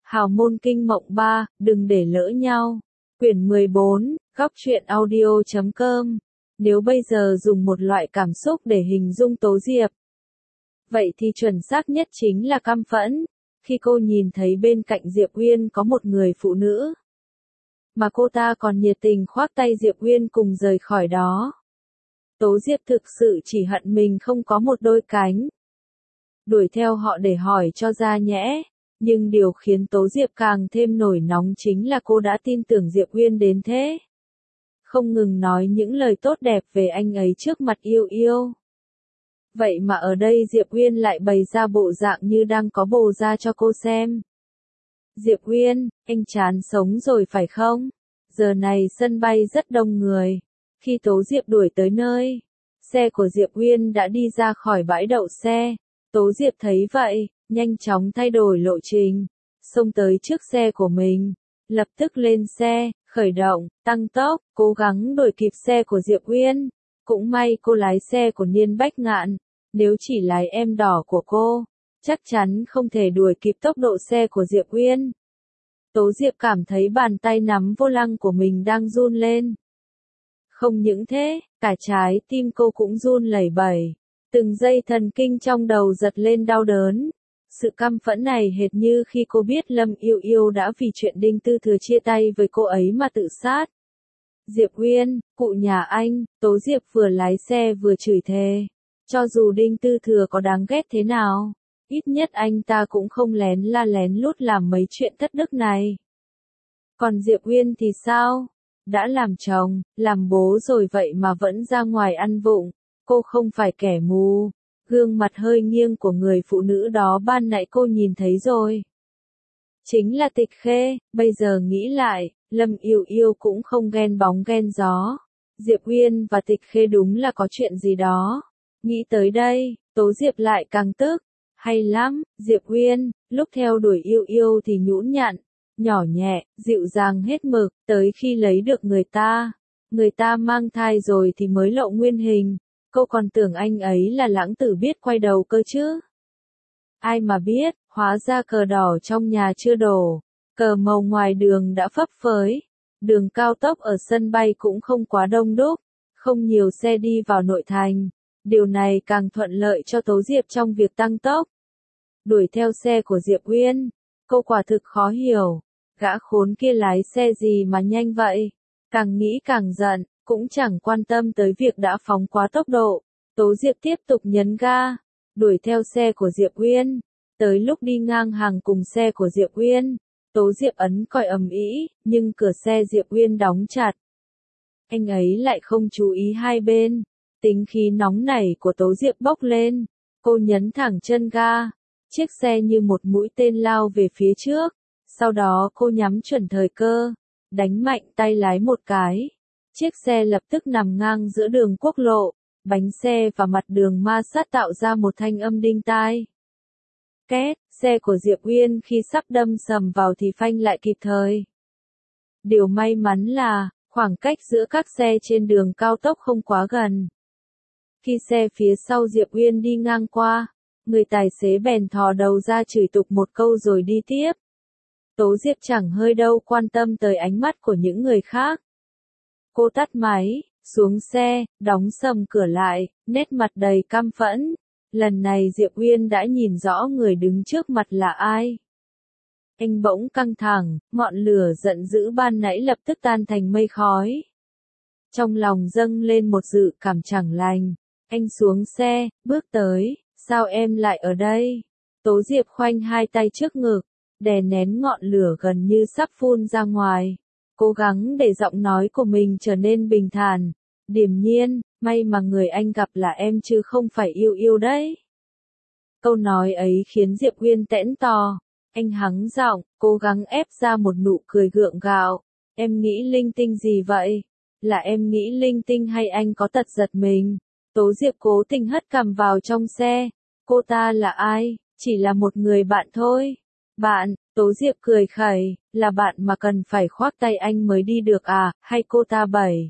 Hào môn kinh mộng 3, đừng để lỡ nhau. Quyển 14, góc truyện audio.com. Nếu bây giờ dùng một loại cảm xúc để hình dung Tố Diệp, vậy thì chuẩn xác nhất chính là căm phẫn. Khi cô nhìn thấy bên cạnh Diệp Uyên có một người phụ nữ, mà cô ta còn nhiệt tình khoác tay Diệp Uyên cùng rời khỏi đó. Tố Diệp thực sự chỉ hận mình không có một đôi cánh. Đuổi theo họ để hỏi cho ra nhẽ. Nhưng điều khiến Tố Diệp càng thêm nổi nóng chính là cô đã tin tưởng Diệp Uyên đến thế. Không ngừng nói những lời tốt đẹp về anh ấy trước mặt Yêu Yêu. Vậy mà ở đây Diệp Uyên lại bày ra bộ dạng như đang có bồ ra cho cô xem. Diệp Uyên, anh chán sống rồi phải không? Giờ này sân bay rất đông người. Khi Tố Diệp đuổi tới nơi, xe của Diệp Uyên đã đi ra khỏi bãi đậu xe. Tố Diệp thấy vậy, nhanh chóng thay đổi lộ trình, xông tới trước xe của mình, lập tức lên xe, khởi động, tăng tốc, cố gắng đuổi kịp xe của Diệp Uyên. Cũng may cô lái xe của Niên Bách Ngạn, nếu chỉ lái em đỏ của cô, chắc chắn không thể đuổi kịp tốc độ xe của Diệp Uyên. Tố Diệp cảm thấy bàn tay nắm vô lăng của mình đang run lên. Không những thế, cả trái tim cô cũng run lẩy bẩy. Từng dây thần kinh trong đầu giật lên đau đớn. Sự căm phẫn này hệt như khi cô biết Lâm Yêu Yêu đã vì chuyện Đinh Tư Thừa chia tay với cô ấy mà tự sát. Diệp Uyên, cụ nhà anh, Tố Diệp vừa lái xe vừa chửi thề. Cho dù Đinh Tư Thừa có đáng ghét thế nào, ít nhất anh ta cũng không lén la lén lút làm mấy chuyện thất đức này. Còn Diệp Uyên thì sao? Đã làm chồng, làm bố rồi vậy mà vẫn ra ngoài ăn vụng. Cô không phải kẻ mù. Gương mặt hơi nghiêng của người phụ nữ đó ban nãy cô nhìn thấy rồi. Chính là Tịch Khê. Bây giờ nghĩ lại, Lâm Yêu Yêu cũng không ghen bóng ghen gió. Diệp Uyên và Tịch Khê đúng là có chuyện gì đó. Nghĩ tới đây, Tố Diệp lại càng tức. Hay lắm, Diệp Uyên, lúc theo đuổi Yêu Yêu thì nhũn nhặn, nhỏ nhẹ, dịu dàng hết mực, tới khi lấy được người ta mang thai rồi thì mới lộ nguyên hình. Cô còn tưởng anh ấy là lãng tử biết quay đầu cơ chứ. Ai mà biết, hóa ra cờ đỏ trong nhà chưa đổ, cờ màu ngoài đường đã phấp phới. Đường cao tốc ở sân bay cũng không quá đông đúc, không nhiều xe đi vào nội thành. Điều này càng thuận lợi cho Tố Diệp trong việc tăng tốc. Đuổi theo xe của Diệp Uyên, cô quả thực khó hiểu, gã khốn kia lái xe gì mà nhanh vậy. Càng nghĩ càng giận. Cũng chẳng quan tâm tới việc đã phóng quá tốc độ, Tố Diệp tiếp tục nhấn ga, đuổi theo xe của Diệp Uyên. Tới lúc đi ngang hàng cùng xe của Diệp Uyên, Tố Diệp ấn còi ầm ĩ, nhưng cửa xe Diệp Uyên đóng chặt. Anh ấy lại không chú ý hai bên, tính khí nóng nảy của Tố Diệp bốc lên, cô nhấn thẳng chân ga, chiếc xe như một mũi tên lao về phía trước, sau đó cô nhắm chuẩn thời cơ, đánh mạnh tay lái một cái. Chiếc xe lập tức nằm ngang giữa đường quốc lộ, bánh xe và mặt đường ma sát tạo ra một thanh âm đinh tai. Két, xe của Diệp Uyên khi sắp đâm sầm vào thì phanh lại kịp thời. Điều may mắn là, khoảng cách giữa các xe trên đường cao tốc không quá gần. Khi xe phía sau Diệp Uyên đi ngang qua, người tài xế bèn thò đầu ra chửi tục một câu rồi đi tiếp. Tố Diệp chẳng hơi đâu quan tâm tới ánh mắt của những người khác. Cô tắt máy, xuống xe, đóng sầm cửa lại, nét mặt đầy căm phẫn. Lần này Diệp Uyên đã nhìn rõ người đứng trước mặt là ai. Anh bỗng căng thẳng, ngọn lửa giận dữ ban nãy lập tức tan thành mây khói. Trong lòng dâng lên một dự cảm chẳng lành. Anh xuống xe, bước tới, sao em lại ở đây? Tố Diệp khoanh hai tay trước ngực, đè nén ngọn lửa gần như sắp phun ra ngoài. Cố gắng để giọng nói của mình trở nên bình thản, điềm nhiên, may mà người anh gặp là em chứ không phải Yêu Yêu đấy. Câu nói ấy khiến Diệp Uyên tẽn tò, anh hắng giọng, cố gắng ép ra một nụ cười gượng gạo. Em nghĩ linh tinh gì vậy? Là em nghĩ linh tinh hay anh có tật giật mình? Tố Diệp cố tình hất cằm vào trong xe. Cô ta là ai? Chỉ là một người bạn thôi. Bạn, Tố Diệp cười khẩy, là bạn mà cần phải khoác tay anh mới đi được à, hay cô ta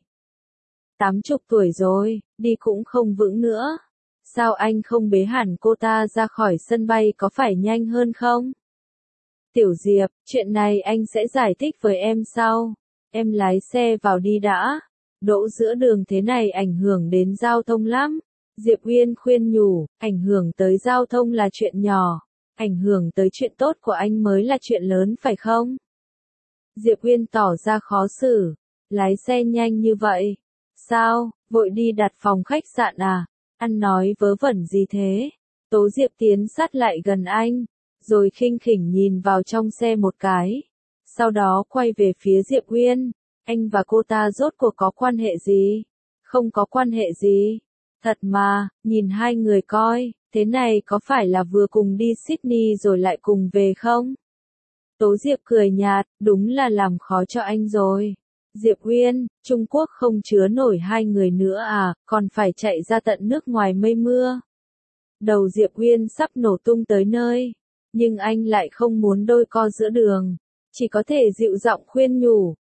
80 tuổi rồi, đi cũng không vững nữa. Sao anh không bế hẳn cô ta ra khỏi sân bay có phải nhanh hơn không? Tiểu Diệp, chuyện này anh sẽ giải thích với em sau. Em lái xe vào đi đã. Đỗ giữa đường thế này ảnh hưởng đến giao thông lắm. Diệp Uyên khuyên nhủ, ảnh hưởng tới giao thông là chuyện nhỏ. Ảnh hưởng tới chuyện tốt của anh mới là chuyện lớn phải không? Diệp Uyên tỏ ra khó xử. Lái xe nhanh như vậy. Sao, vội đi đặt phòng khách sạn à? Ăn nói vớ vẩn gì thế? Tố Diệp tiến sát lại gần anh, rồi khinh khỉnh nhìn vào trong xe một cái. Sau đó quay về phía Diệp Uyên. Anh và cô ta rốt cuộc có quan hệ gì? Không có quan hệ gì. Thật mà, nhìn hai người coi, thế này có phải là vừa cùng đi Sydney rồi lại cùng về không? Tố Diệp cười nhạt, đúng là làm khó cho anh rồi. Diệp Uyên, Trung Quốc không chứa nổi hai người nữa à, còn phải chạy ra tận nước ngoài mây mưa. Đầu Diệp Uyên sắp nổ tung tới nơi, nhưng anh lại không muốn đôi co giữa đường, chỉ có thể dịu giọng khuyên nhủ.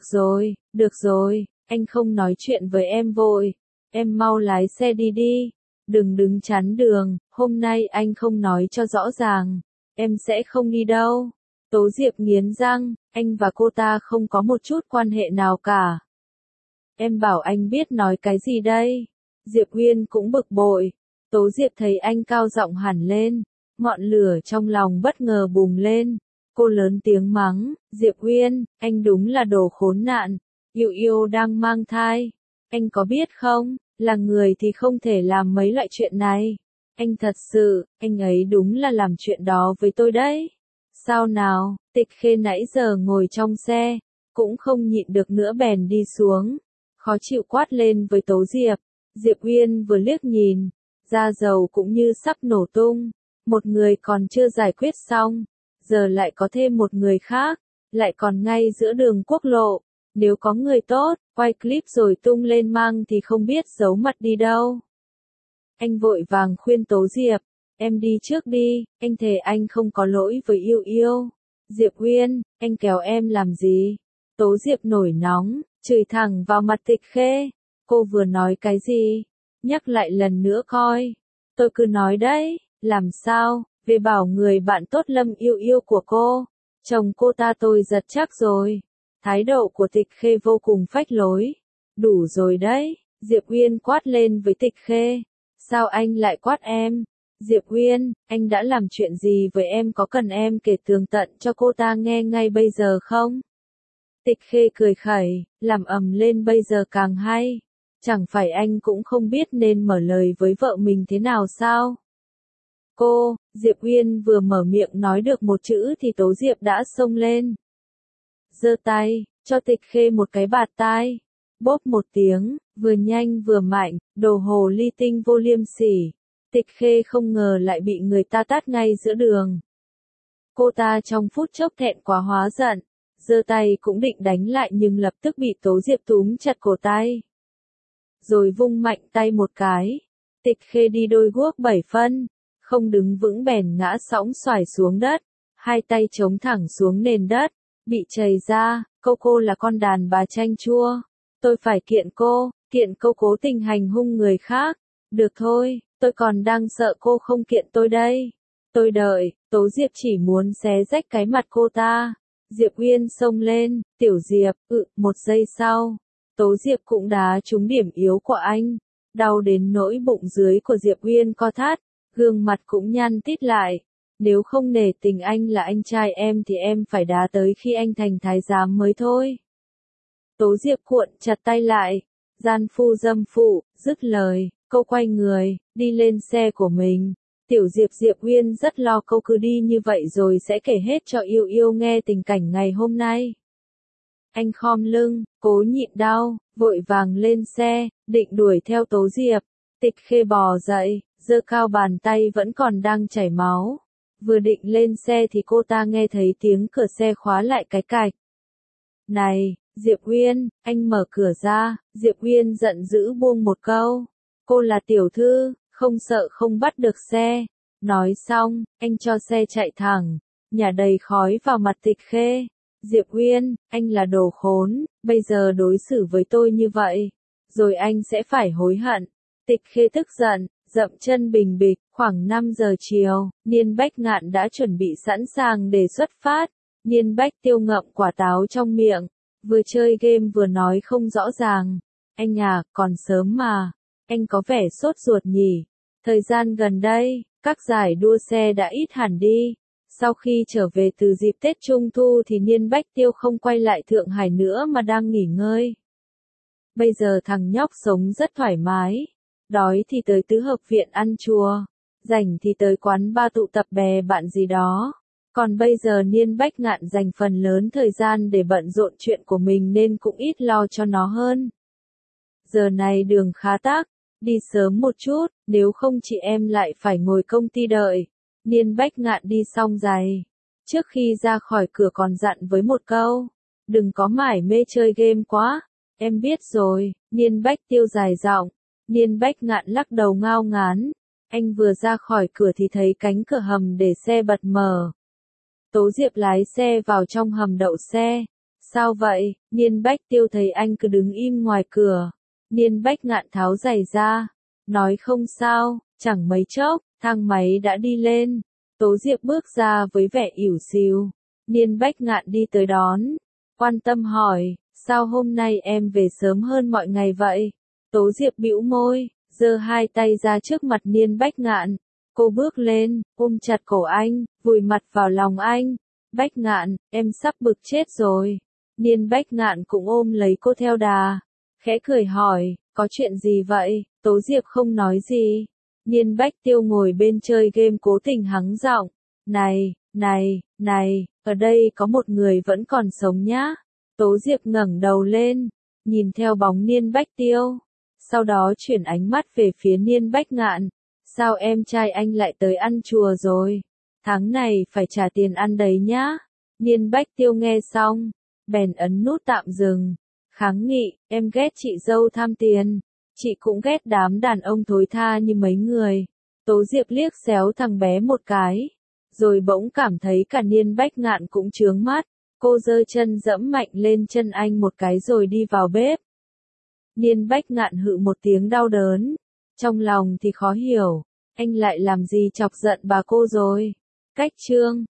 Được rồi, anh không nói chuyện với em vội, em mau lái xe đi đi, đừng đứng chắn đường, hôm nay anh không nói cho rõ ràng, em sẽ không đi đâu. Tố Diệp nghiến răng, anh và cô ta không có một chút quan hệ nào cả. Em bảo anh biết nói cái gì đây? Diệp Uyên cũng bực bội. Tố Diệp thấy anh cao giọng hẳn lên, ngọn lửa trong lòng bất ngờ bùng lên. Cô lớn tiếng mắng, Diệp Uyên, anh đúng là đồ khốn nạn. Yêu Yêu đang mang thai. Anh có biết không, là người thì không thể làm mấy loại chuyện này. Anh thật sự, anh ấy đúng là làm chuyện đó với tôi đấy. Sao nào, Tịch Khê nãy giờ ngồi trong xe, cũng không nhịn được nữa bèn đi xuống. Khó chịu quát lên với Tố Diệp. Diệp Uyên vừa liếc nhìn, da dầu cũng như sắp nổ tung. Một người còn chưa giải quyết xong, giờ lại có thêm một người khác, lại còn ngay giữa đường quốc lộ. Nếu có người tốt, quay clip rồi tung lên mang thì không biết giấu mặt đi đâu. Anh vội vàng khuyên Tố Diệp, em đi trước đi, anh thề anh không có lỗi với Yêu Yêu. Diệp Uyên, anh kéo em làm gì? Tố Diệp nổi nóng, chửi thẳng vào mặt Tịch Khê. Cô vừa nói cái gì? Nhắc lại lần nữa coi. Tôi cứ nói đấy, làm sao, về bảo người bạn tốt Lâm Yêu Yêu của cô. Chồng cô ta tôi giật chắc rồi. Thái độ của Tịch Khê vô cùng phách lối. Đủ rồi đấy, Diệp Uyên quát lên với Tịch Khê. Sao anh lại quát em? Diệp Uyên, anh đã làm chuyện gì với em, có cần em kể tường tận cho cô ta nghe ngay bây giờ không? Tịch Khê cười khẩy, làm ầm lên bây giờ càng hay. Chẳng phải anh cũng không biết nên mở lời với vợ mình thế nào sao? Cô, Diệp Uyên vừa mở miệng nói được một chữ thì Tố Diệp đã xông lên. Giơ tay, cho Tịch Khê một cái bạt tai. Bốp một tiếng, vừa nhanh vừa mạnh, đồ hồ ly tinh vô liêm sỉ. Tịch Khê không ngờ lại bị người ta tát ngay giữa đường. Cô ta trong phút chốc thẹn quá hóa giận, giơ tay cũng định đánh lại nhưng lập tức bị Tố Diệp túm chặt cổ tay. Rồi vung mạnh tay một cái. Tịch Khê đi đôi guốc 7 phân, không đứng vững bèn ngã sõng xoài xuống đất, hai tay chống thẳng xuống nền đất, bị chầy ra. Cô là con đàn bà chanh chua. Tôi phải kiện cô cố tình hành hung người khác. Được thôi, tôi còn đang sợ cô không kiện tôi đây. Tôi đợi. Tố Diệp chỉ muốn xé rách cái mặt cô ta. Diệp Uyên xông lên, Tiểu Diệp, một giây sau. Tố Diệp cũng đá trúng điểm yếu của anh. Đau đến nỗi bụng dưới của Diệp Uyên co thắt, gương mặt cũng nhăn tít lại. Nếu không nể tình anh là anh trai em thì em phải đá tới khi anh thành thái giám mới thôi. Tố Diệp cuộn chặt tay lại. Gian phu dâm phụ, dứt lời, cô quay người, đi lên xe của mình. Tiểu Diệp Diệp Uyên rất lo cô cứ đi như vậy rồi sẽ kể hết cho Yêu Yêu nghe tình cảnh ngày hôm nay. Anh khom lưng, cố nhịn đau, vội vàng lên xe, định đuổi theo Tố Diệp. Tịch Khê bò dậy, giơ cao bàn tay vẫn còn đang chảy máu. Vừa định lên xe thì cô ta nghe thấy tiếng cửa xe khóa lại cái cạch. Này, Diệp Uyên, anh mở cửa ra. Diệp Uyên giận dữ buông một câu. Cô là tiểu thư, không sợ không bắt được xe. Nói xong, anh cho xe chạy thẳng, nhả đầy khói vào mặt Tịch Khê. Diệp Uyên, anh là đồ khốn, bây giờ đối xử với tôi như vậy, rồi anh sẽ phải hối hận. Tịch Khê tức giận, dậm chân bình bịch, Khoảng 5 giờ chiều, Niên Bách Ngạn đã chuẩn bị sẵn sàng để xuất phát. Niên Bách Tiêu ngậm quả táo trong miệng, vừa chơi game vừa nói không rõ ràng. Anh à, còn sớm mà. Anh có vẻ sốt ruột nhỉ. Thời gian gần đây, các giải đua xe đã ít hẳn đi. Sau khi trở về từ dịp Tết Trung Thu thì Niên Bách Tiêu không quay lại Thượng Hải nữa mà đang nghỉ ngơi. Bây giờ thằng nhóc sống rất thoải mái. Đói thì tới tứ hợp viện ăn chùa. Rảnh thì tới quán bar tụ tập bè bạn gì đó. Còn bây giờ Niên Bách Ngạn dành phần lớn thời gian để bận rộn chuyện của mình nên cũng ít lo cho nó hơn. Giờ này đường khá tắc, đi sớm một chút, nếu không chị em lại phải ngồi công ty đợi. Niên Bách Ngạn đi xong giày. Trước khi ra khỏi cửa còn dặn với một câu. Đừng có mải mê chơi game quá. Em biết rồi, Niên Bách Tiêu dài giọng. Niên Bách Ngạn lắc đầu ngao ngán. Anh vừa ra khỏi cửa thì thấy cánh cửa hầm để xe bật mở. Tố Diệp lái xe vào trong hầm đậu xe. Sao vậy? Niên Bách Tiêu thấy anh cứ đứng im ngoài cửa. Niên Bách Ngạn tháo giày ra. Nói không sao, chẳng mấy chốc, thang máy đã đi lên. Tố Diệp bước ra với vẻ ỉu xìu. Niên Bách Ngạn đi tới đón. Quan tâm hỏi, sao hôm nay em về sớm hơn mọi ngày vậy? Tố Diệp bĩu môi, giơ hai tay ra trước mặt Niên Bách Ngạn. Cô bước lên, ôm chặt cổ anh, vùi mặt vào lòng anh. Bách Ngạn, em sắp bực chết rồi. Niên Bách Ngạn cũng ôm lấy cô theo đà. Khẽ cười hỏi, có chuyện gì vậy? Tố Diệp không nói gì. Niên Bách Tiêu ngồi bên chơi game cố tình hắng giọng. Này, ở đây có một người vẫn còn sống nhá. Tố Diệp ngẩng đầu lên, nhìn theo bóng Niên Bách Tiêu. Sau đó chuyển ánh mắt về phía Niên Bách Ngạn. Sao em trai anh lại tới ăn chùa rồi? Tháng này phải trả tiền ăn đấy nhá. Niên Bách Tiêu nghe xong, bèn ấn nút tạm dừng. Kháng nghị, em ghét chị dâu tham tiền. Chị cũng ghét đám đàn ông thối tha như mấy người. Tố Diệp liếc xéo thằng bé một cái. Rồi bỗng cảm thấy cả Niên Bách Ngạn cũng chướng mắt. Cô giơ chân dẫm mạnh lên chân anh một cái rồi đi vào bếp. Niên Bách Ngạn hự một tiếng đau đớn. Trong lòng thì khó hiểu. Anh lại làm gì chọc giận bà cô rồi? Cách chương